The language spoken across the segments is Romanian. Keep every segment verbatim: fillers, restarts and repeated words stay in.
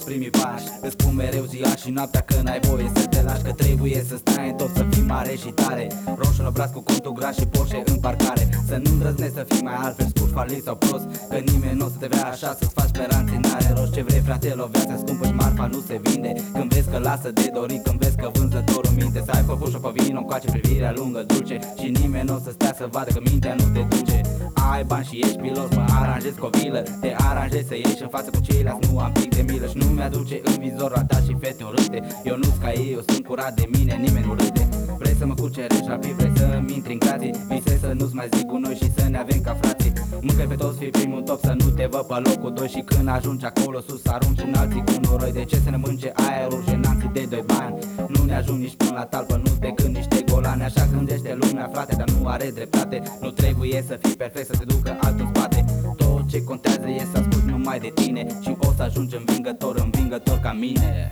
primii pași. Îți spun mereu ziua și noaptea că n-ai voie să te lași, că trebuie să stai în top, să fii mare și tare. Roșu la braț cu contul gras și Porsche în parcare. Să nu îndrăznești să fii mai altfel, scurt, falit sau prost, că nimeni nu o să te vrea așa, să-ți faci speranțe, n-are rost. Ce vrei frate, o viață scumpă și marfa nu se vinde. Când vezi că lasă de dorit, când vezi că vânzătorul minte, să ai păpușă pe vino, încoace privirea lungă, dulce, și nimeni nu o să stea să vadă că mintea nu te duce. Ai bani și ești pilot, mă aranjezi cu o vilă, te aranjezi să ieși în față cu ceilalți, nu am pic de milă și nu mi-aduce în vizor la ta și fete urâte. Eu nu-s ca ei, eu sunt curat de mine, nimeni nu râde. Vrei să mă cucerești rapid, vrei să-mi intri în grații, visezi să nu-ți mai zic cu noi și să ne avem ca frații. Mâncăi pe toți, fii primul top, să nu te văd pe locul doi, și când ajungi acolo sus arunci în alții cu noroi. De ce să ne mânce aerul jenanții de doi bani? Nu ne ajung nici până la talpă, nu decât niște golane. Așa gândește lumea frate, dar nu are dreptate. Nu trebuie să fii perfect, să te ducă altul în spate. Tot ce contează e să asculti numai de tine, și o să ajungi învingător, învingător ca mine.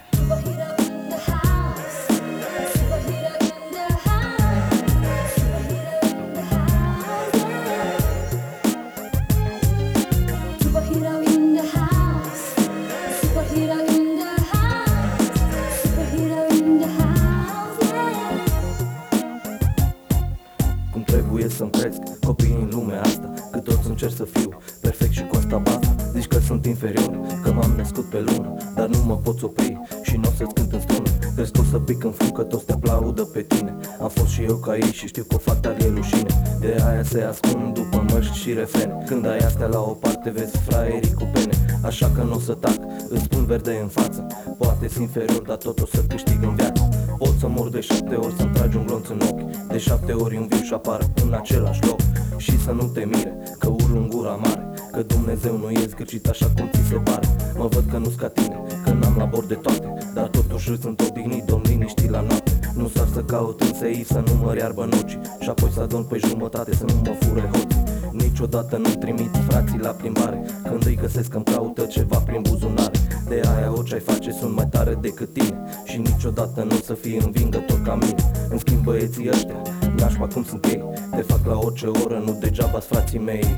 Trebuie să-mi cresc copiii în lumea asta, că toți încerc să fiu perfect și cu asta basta. Zici că sunt inferior, că m-am născut pe lună, dar nu mă poți opri și nu o să-ți cânt în strună. Crezi că o să pic în fund, că toți te aplaudă pe tine. Am fost și eu ca ei și știu că o fac tare rușine. De aia se ascund după măști și refrene. Când ai astea la o parte vezi fraierii cu pene. Așa că nu o să tac, îți spun verde în față. Poate-s inferior, dar tot o să câștig în viață. Pot să mor de șapte ori, să-mi tragi un glonț în ochi. De șapte ori îmi viu și apar în același loc. Și să nu te mire, că urlu în gura mare, că Dumnezeu nu e zgârcit așa cum ți se pare. Mă văd că nu-s ca tine, că n-am la bord de toate, dar totuși îți sunt odihnit, domn liniștit la noapte. Nu s-ar să caut în sei, să nu mă iarbă nocii, și apoi să adorm pe jumătate, să nu mă fure hoții. Niciodată nu trimit frații la plimbare, când îi găsesc că-mi caută ceva prin buzunare. De aia orice ai face sunt mai tare decât tine, și niciodată nu o să fii învingător ca mine. În schimb băieții ăștia, nașpa cum sunt ei, te fac la orice oră, nu degeaba-s frații mei.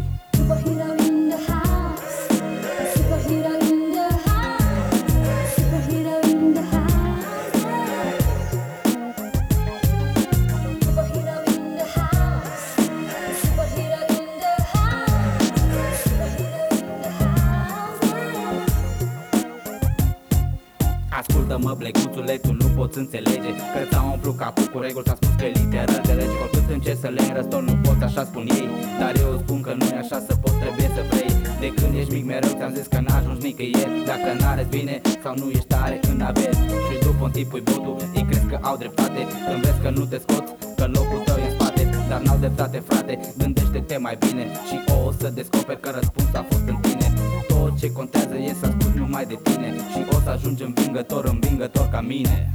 Ascultă-mă, bleguțule, tu nu poți înțelege că ți-am umplut capul cu reguli, ți-am spus că literă de lege. Oricât încerci să le înrăstor, nu poți, așa spun ei, dar eu spun că nu e așa, să poți, trebuie să vrei. De când ești mic mereu ți-am zis că n-ajungi nicăieri, dacă n-arăți bine sau nu ești tare în aver. Și după un tip pui botul, ei crezi că au dreptate, când vezi că nu te scoți, că locul tău e în spate. Dar n-au dreptate frate, gândește-te mai bine și o să descoperi că răspunsul a fost în tine. Tot ce contează e să asculti numai de tine, și o să ajungi învingător, învingător ca mine.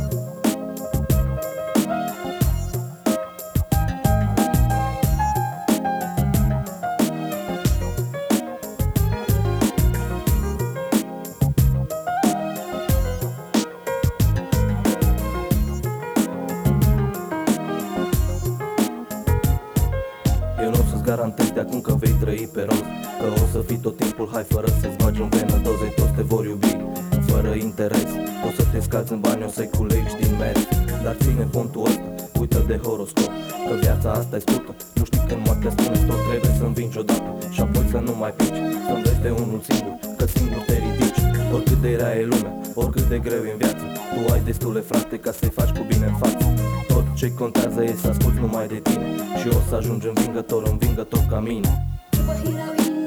Eu nu o să-ți garantez de acum că vei trăi pe rost, că o să fii tot timpul hai fără să-ți bagi în venă doze. Toți te vor iubi, fără interes, o să te scați în bani, o să-i culegi din mers. Dar ține pontul ăsta, uită de horoscop, că viața asta e scurtă, nu știi când moartea spune tot. Trebuie să învingi odată și apoi să nu mai pici, să înveți de unul singur, că singur te ridici. Oricât de rea e lumea, oricât de greu e în viață, tu ai destule frate ca să-i faci cu bine în față. Tot ce contează e să asculti numai de tine, și o să ajungi învingător, învingător ca mine.